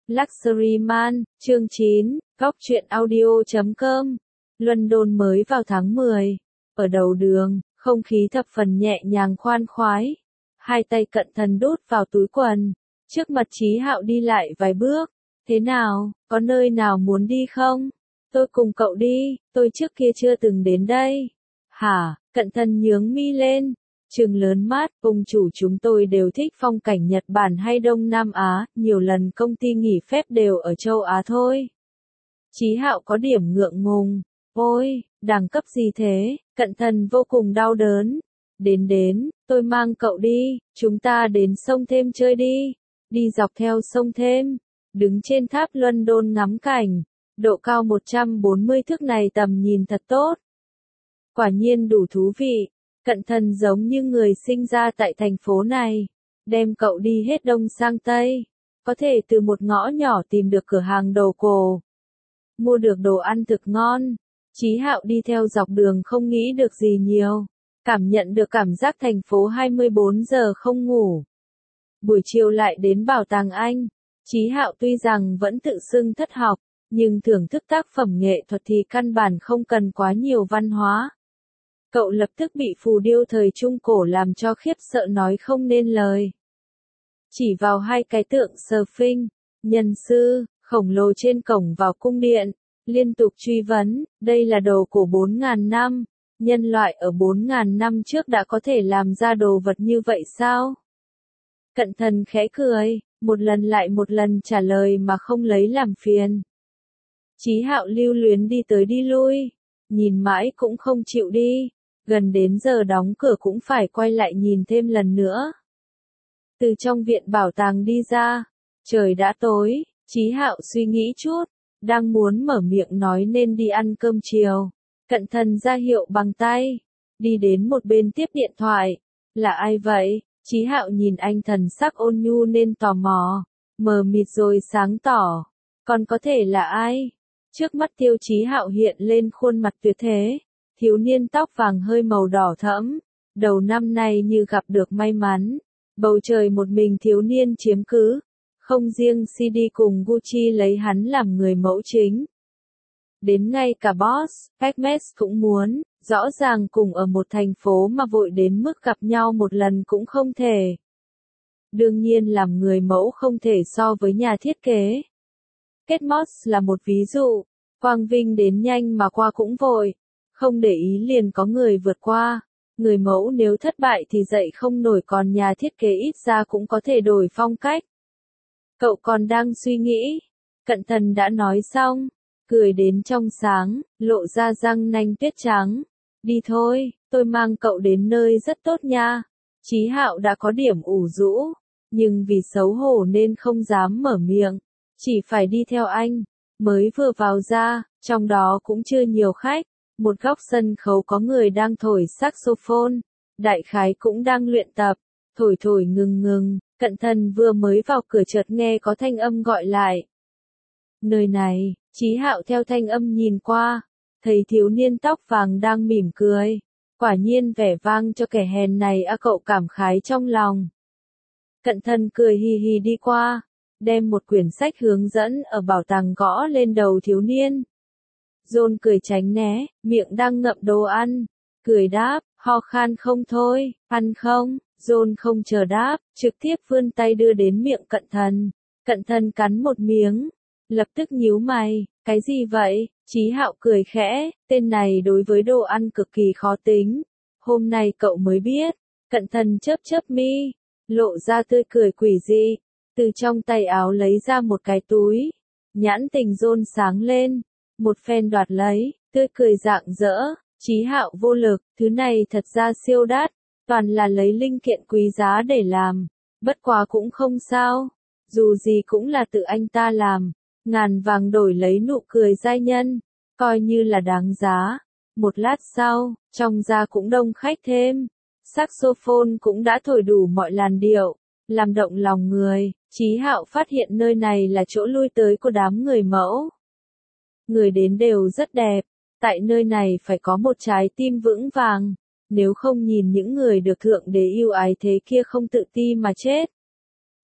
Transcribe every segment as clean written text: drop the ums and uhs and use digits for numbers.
Luxury Man, chương 9, góc truyện audio.com. London mới vào tháng 10. Ở đầu đường, không khí thập phần nhẹ nhàng khoan khoái. Hai tay Cận Thần đút vào túi quần. Trước mặt Chí Hạo đi lại vài bước. Thế nào, có nơi nào muốn đi không? Tôi cùng cậu đi, tôi trước kia chưa từng đến đây. Hả? Cận Thần nhướng mi lên. Trừng lớn mắt, ông chủ chúng tôi đều thích phong cảnh Nhật Bản hay Đông Nam Á, nhiều lần công ty nghỉ phép đều ở châu Á thôi. Chí Hạo có điểm ngượng ngùng. Ôi, đẳng cấp gì thế? Cận Thần vô cùng đau đớn. Đến, tôi mang cậu đi, chúng ta đến sông Thêm chơi đi. Đi dọc theo sông Thêm, đứng trên tháp London ngắm cảnh. Độ cao 140 thước này tầm nhìn thật tốt. Quả nhiên đủ thú vị. Cận Thần giống như người sinh ra tại thành phố này, đem cậu đi hết đông sang tây, có thể từ một ngõ nhỏ tìm được cửa hàng đồ cổ, mua được đồ ăn thực ngon. Chí Hạo đi theo dọc đường không nghĩ được gì nhiều, cảm nhận được cảm giác thành phố 24 giờ không ngủ. Buổi chiều lại đến bảo tàng Anh. Chí Hạo tuy rằng vẫn tự xưng thất học, nhưng thưởng thức tác phẩm nghệ thuật thì căn bản không cần quá nhiều văn hóa. Cậu lập tức bị phù điêu thời Trung Cổ làm cho khiếp sợ nói không nên lời. Chỉ vào hai cái tượng Sphinx, nhân sư, khổng lồ trên cổng vào cung điện, liên tục truy vấn, đây là đồ cổ 4.000 năm, nhân loại ở 4.000 năm trước đã có thể làm ra đồ vật như vậy sao? Cận Thần khẽ cười, một lần lại một lần trả lời mà không lấy làm phiền. Chí Hạo lưu luyến đi tới đi lui, nhìn mãi cũng không chịu đi. Gần đến giờ đóng cửa cũng phải quay lại nhìn thêm lần nữa. Từ trong viện bảo tàng đi ra, trời đã tối, Chí Hạo suy nghĩ chút, đang muốn mở miệng nói nên đi ăn cơm chiều. Cận Thần ra hiệu bằng tay, đi đến một bên tiếp điện thoại. Là ai vậy? Chí Hạo nhìn anh thần sắc ôn nhu nên tò mò, mờ mịt rồi sáng tỏ. Còn có thể là ai? Trước mắt Tiêu Chí Hạo hiện lên khuôn mặt tuyệt thế. Thiếu niên tóc vàng hơi màu đỏ thẫm, đầu năm nay như gặp được may mắn, bầu trời một mình thiếu niên chiếm cứ, không riêng CD cùng Gucci lấy hắn làm người mẫu chính. Đến ngay cả Boss, Hermes cũng muốn, rõ ràng cùng ở một thành phố mà vội đến mức gặp nhau một lần cũng không thể. Đương nhiên làm người mẫu không thể so với nhà thiết kế. Kate Moss là một ví dụ, quang vinh đến nhanh mà qua cũng vội. Không để ý liền có người vượt qua. Người mẫu nếu thất bại thì dậy không nổi, còn nhà thiết kế ít ra cũng có thể đổi phong cách. Cậu còn đang suy nghĩ. Cận Thần đã nói xong, cười đến trong sáng, lộ ra răng nanh tuyết trắng. Đi thôi, tôi mang cậu đến nơi rất tốt nha. Chí Hạo đã có điểm ủ rũ, nhưng vì xấu hổ nên không dám mở miệng. Chỉ phải đi theo anh. Mới vừa vào ra, trong đó cũng chưa nhiều khách. Một góc sân khấu có người đang thổi saxophone, đại khái cũng đang luyện tập, thổi ngừng. Cận Thần vừa mới vào cửa chợt nghe có thanh âm gọi lại. Nơi này, Chí Hạo theo thanh âm nhìn qua, thấy thiếu niên tóc vàng đang mỉm cười. Quả nhiên vẻ vang cho kẻ hèn này à, cậu cảm khái trong lòng. Cận Thần cười hì hì đi qua, đem một quyển sách hướng dẫn ở bảo tàng gõ lên đầu thiếu niên. John cười tránh né, miệng đang ngậm đồ ăn. Cười đáp, ho khan không thôi, ăn không? John không chờ đáp, trực tiếp vươn tay đưa đến miệng Cận Thần. Cận Thần cắn một miếng, lập tức nhíu mày, cái gì vậy? Chí Hạo cười khẽ, tên này đối với đồ ăn cực kỳ khó tính. Hôm nay cậu mới biết. Cận Thần chớp mi, lộ ra tươi cười quỷ dị, từ trong tay áo lấy ra một cái túi. Nhãn tình John sáng lên. Một phen đoạt lấy, tươi cười rạng rỡ. Chí Hạo vô lực, thứ này thật ra siêu đắt, toàn là lấy linh kiện quý giá để làm, bất quá cũng không sao, dù gì cũng là tự anh ta làm, ngàn vàng đổi lấy nụ cười giai nhân, coi như là đáng giá. Một lát sau, trong gia cũng đông khách thêm, saxophone cũng đã thổi đủ mọi làn điệu, làm động lòng người. Chí Hạo phát hiện nơi này là chỗ lui tới của đám người mẫu. Người đến đều rất đẹp, tại nơi này phải có một trái tim vững vàng, nếu không nhìn những người được thượng đế yêu ái thế kia không tự ti mà chết.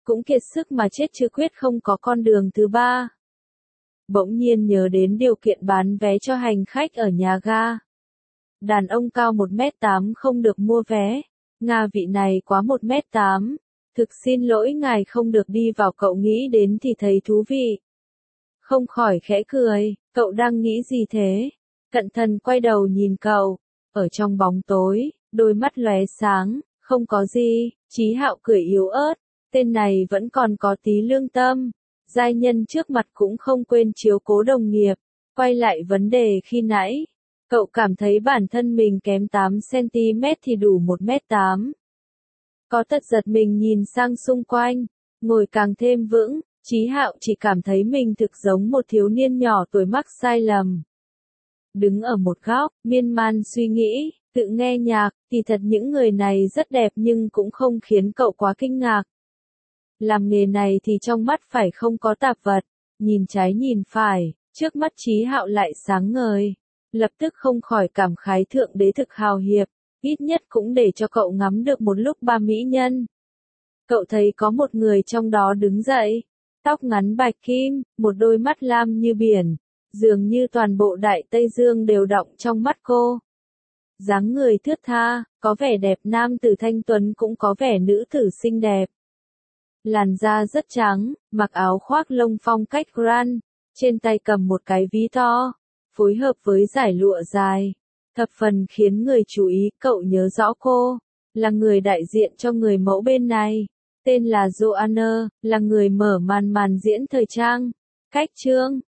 cũng kiệt sức mà chết chứ quyết không có con đường thứ ba. Bỗng nhiên nhớ đến điều kiện bán vé cho hành khách ở nhà ga. Đàn ông cao 1m8 không được mua vé. Nga vị này quá 1m8. Thực xin lỗi ngài không được đi vào, cậu nghĩ đến thì thấy thú vị. Không khỏi khẽ cười, cậu đang nghĩ gì thế? Cận thần quay đầu nhìn cậu, ở trong bóng tối, đôi mắt lóe sáng, không có gì, Chí Hạo cười yếu ớt, tên này vẫn còn có tí lương tâm. Giai nhân trước mặt cũng không quên chiếu cố đồng nghiệp, quay lại vấn đề khi nãy. Cậu cảm thấy bản thân mình kém 8cm thì đủ 1m8. Có tật giật mình nhìn sang xung quanh, ngồi càng thêm vững, Chí Hạo chỉ cảm thấy mình thực giống một thiếu niên nhỏ tuổi mắc sai lầm. Đứng ở một góc, miên man suy nghĩ, tự nghe nhạc, thì thật những người này rất đẹp nhưng cũng không khiến cậu quá kinh ngạc. Làm nghề này thì trong mắt phải không có tạp vật, nhìn trái nhìn phải, trước mắt Chí Hạo lại sáng ngời. Lập tức không khỏi cảm khái thượng đế thực hào hiệp, ít nhất cũng để cho cậu ngắm được một lúc ba mỹ nhân. Cậu thấy có một người trong đó đứng dậy, tóc ngắn bạch kim, một đôi mắt lam như biển, dường như toàn bộ Đại Tây Dương đều đọng trong mắt cô. Dáng người thướt tha, có vẻ đẹp nam tử thanh tuấn cũng có vẻ nữ tử xinh đẹp. Làn da rất trắng, mặc áo khoác lông phong cách grand, trên tay cầm một cái ví to, phối hợp với dải lụa dài, thập phần khiến người chú ý. Cậu nhớ rõ cô, là người đại diện cho người mẫu bên này, tên là Joanna, là người mở màn diễn thời trang. Cách chương